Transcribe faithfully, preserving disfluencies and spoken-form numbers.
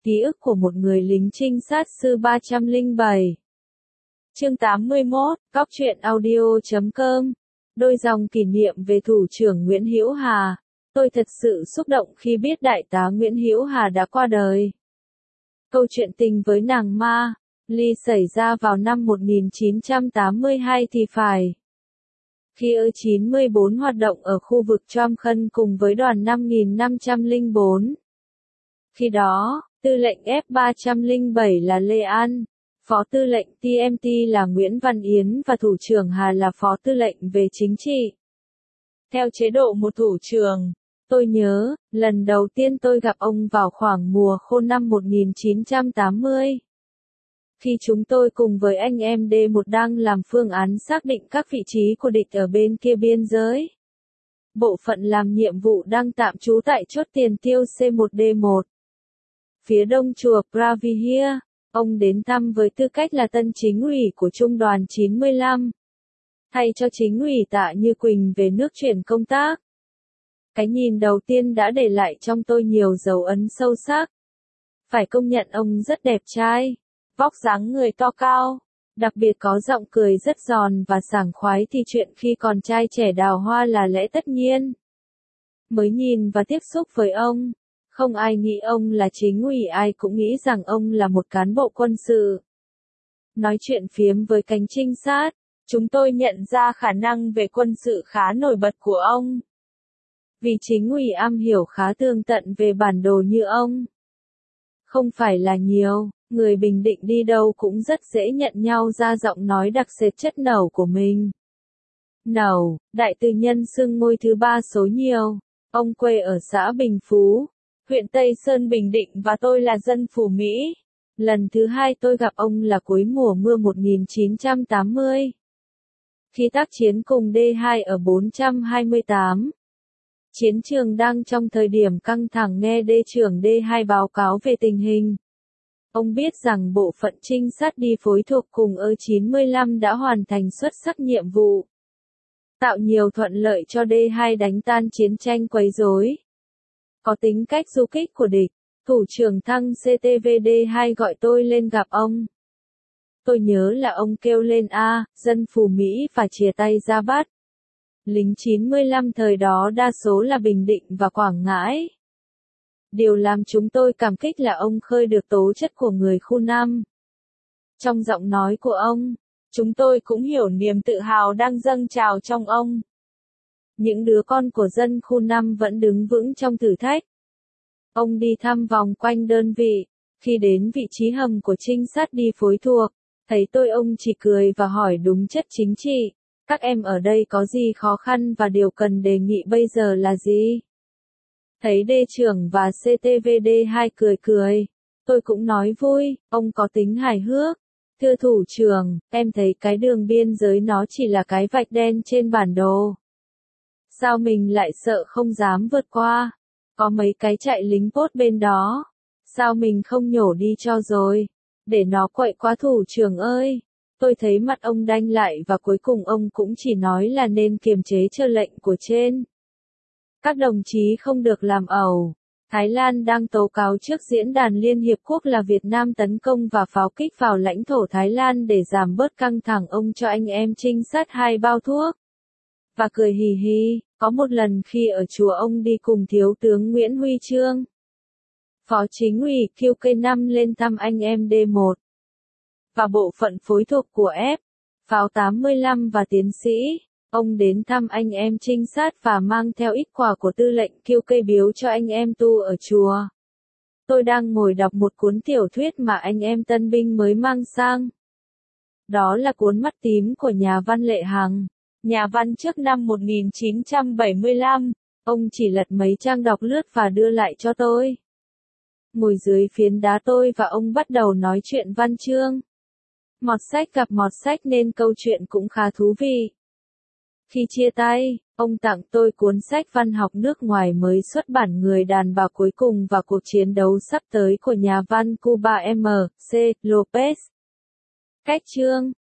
Ký ức của một người lính trinh sát sư ba trăm lẻ bảy. Chương tám mươi mốt, Góc truyện audio chấm com. Đôi dòng kỷ niệm về thủ trưởng Nguyễn Hữu Hà. Tôi thật sự xúc động khi biết đại tá Nguyễn Hữu Hà đã qua đời. Câu chuyện tình với nàng Ma, Ly xảy ra vào năm một nghìn chín trăm tám mươi hai thì phải. Khi ở chín mươi bốn hoạt động ở khu vực Tram Khân cùng với đoàn năm nghìn năm trăm lẻ bốn. Khi đó, tư lệnh F ba trăm lẻ bảy là Lê An, phó tư lệnh T M T là Nguyễn Văn Yến và thủ trưởng Hà là phó tư lệnh về chính trị. Theo chế độ một thủ trưởng, tôi nhớ, lần đầu tiên tôi gặp ông vào khoảng mùa khô năm một nghìn chín trăm tám mươi. Khi chúng tôi cùng với anh em D một đang làm phương án xác định các vị trí của địch ở bên kia biên giới. Bộ phận làm nhiệm vụ đang tạm trú tại chốt tiền tiêu C một D một. Phía đông chùa Pravihia, ông đến thăm với tư cách là tân chính ủy của trung đoàn chín mươi lăm. Thay cho chính ủy Tạ Như Quỳnh về nước chuyển công tác. Cái nhìn đầu tiên đã để lại trong tôi nhiều dấu ấn sâu sắc. Phải công nhận ông rất đẹp trai, vóc dáng người to cao, đặc biệt có giọng cười rất giòn và sảng khoái thì chuyện khi còn trai trẻ đào hoa là lẽ tất nhiên. Mới nhìn và tiếp xúc với ông, không ai nghĩ ông là chính ủy, ai cũng nghĩ rằng ông là một cán bộ quân sự. Nói chuyện phiếm với cánh trinh sát, chúng tôi nhận ra khả năng về quân sự khá nổi bật của ông. Vì chính ủy am hiểu khá tường tận về bản đồ như ông. Không phải là nhiều, người Bình Định đi đâu cũng rất dễ nhận nhau ra giọng nói đặc sệt chất nẩu của mình. Nẩu, đại từ nhân xưng ngôi thứ ba số nhiều. Ông quê ở xã Bình Phú, huyện Tây Sơn Bình Định và tôi là dân Phú Mỹ. Lần thứ hai tôi gặp ông là cuối mùa mưa một nghìn chín trăm tám mươi. Khi tác chiến cùng D hai ở bốn trăm hai mươi tám. Chiến trường đang trong thời điểm căng thẳng, nghe D trưởng D hai báo cáo về tình hình. Ông biết rằng bộ phận trinh sát đi phối thuộc cùng ơ chín mươi lăm đã hoàn thành xuất sắc nhiệm vụ. Tạo nhiều thuận lợi cho D hai đánh tan chiến tranh quấy rối. Có tính cách du kích của địch, thủ trưởng thăng C T V D hai gọi tôi lên gặp ông. Tôi nhớ là ông kêu lên A, dân Phú Mỹ và chìa tay ra bắt. Lính chín mươi lăm thời đó đa số là Bình Định và Quảng Ngãi. Điều làm chúng tôi cảm kích là ông khơi được tố chất của người khu năm. Trong giọng nói của ông, chúng tôi cũng hiểu niềm tự hào đang dâng trào trong ông. Những đứa con của dân khu năm vẫn đứng vững trong thử thách. Ông đi thăm vòng quanh đơn vị, khi đến vị trí hầm của trinh sát đi phối thuộc, thấy tôi ông chỉ cười và hỏi đúng chất chính trị. Các em ở đây có gì khó khăn và điều cần đề nghị bây giờ là gì? Thấy D trưởng và C T V D hai cười cười. Tôi cũng nói vui, ông có tính hài hước. Thưa thủ trưởng, em thấy cái đường biên giới nó chỉ là cái vạch đen trên bản đồ. Sao mình lại sợ không dám vượt qua? Có mấy cái chạy lính post bên đó. Sao mình không nhổ đi cho rồi? Để nó quậy quá thủ trưởng ơi. Tôi thấy mặt ông đanh lại và cuối cùng ông cũng chỉ nói là nên kiềm chế chờ lệnh của trên. Các đồng chí không được làm ẩu. Thái Lan đang tố cáo trước diễn đàn Liên Hiệp Quốc là Việt Nam tấn công và pháo kích vào lãnh thổ Thái Lan để giảm bớt căng thẳng. Ông cho anh em trinh sát hai bao thuốc. Và cười hì hì, có một lần khi ở chùa ông đi cùng Thiếu tướng Nguyễn Huy Chương, phó chính ủy Q K năm lên thăm anh em D một. Và bộ phận phối thuộc của F, pháo tám mươi lăm và tiến sĩ, ông đến thăm anh em trinh sát và mang theo ít quà của tư lệnh Q K biếu cho anh em tu ở chùa. Tôi đang ngồi đọc một cuốn tiểu thuyết mà anh em tân binh mới mang sang. Đó là cuốn Mắt tím của nhà văn Lệ Hằng, nhà văn trước năm một nghìn chín trăm bảy mươi lăm. Ông chỉ lật mấy trang đọc lướt và đưa lại cho tôi. Ngồi dưới phiến đá tôi và ông bắt đầu nói chuyện văn chương. Mọt sách gặp mọt sách nên câu chuyện cũng khá thú vị. Khi chia tay, ông tặng tôi cuốn sách văn học nước ngoài mới xuất bản Người đàn bà cuối cùng và cuộc chiến đấu sắp tới của nhà văn Cuba M C Lopez. Cách chương,